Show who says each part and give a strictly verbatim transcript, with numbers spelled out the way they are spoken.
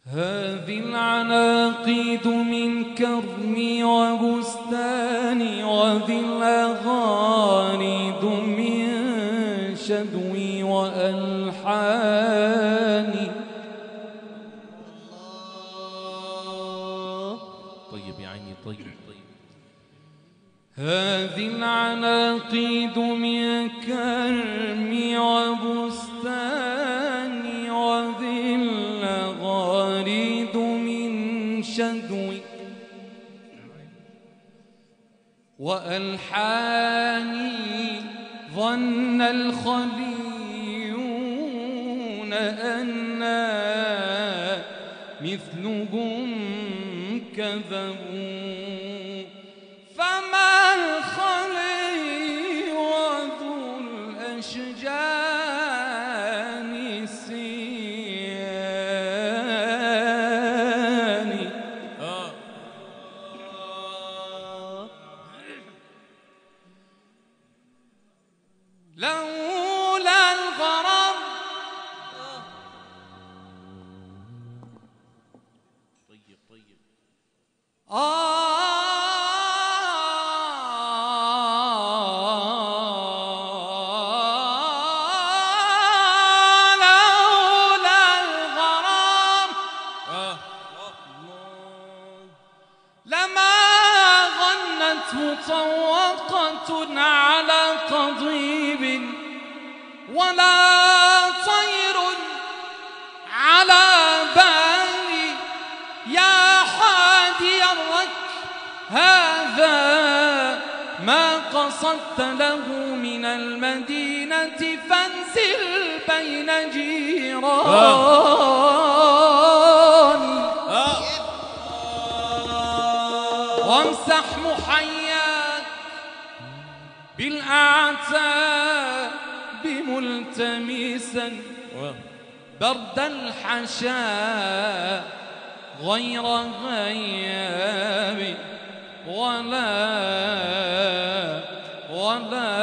Speaker 1: هذه العناقيد من كرمي وبستاني، وذي الأغانيد من شدوي وألحاني. طيب يا عيني طيب طيب. هذه العناقيد من كرمي وبستاني، وذي الأغانيد من شدوي وألحاني. ظن الخليون أنا مثلهم كذبوا، فما الخلي وذو الأشجان سياني. آه. لولا الغرام. طيب طيب. آه لولا الغرام آه. لما غنت مطوقة على قضيب، ولا طير على بالي. يا حادي الرك هذا ما قصدت له من المدينة، فانزل بين جيراني وامسح محياك بالأعتاب ملتمسا برد الحشاء غير غياب، ولا ولا